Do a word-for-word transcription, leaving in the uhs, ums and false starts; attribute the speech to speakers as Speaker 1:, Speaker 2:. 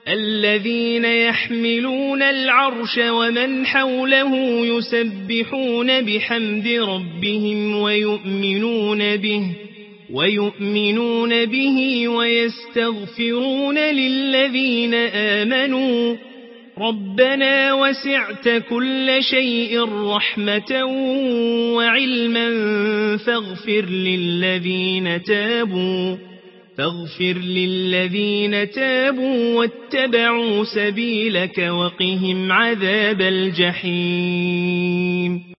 Speaker 1: الذين يحملون العرش ومن حوله يسبحون بحمد ربهم ويؤمنون به ويؤمنون به ويستغفرون للذين آمنوا ربنا وسعت كل شيء رحمة وعلما فاغفر للذين تابوا فاغفر للذين تابوا واتبعوا سبيلك وقهم عذاب الجحيم.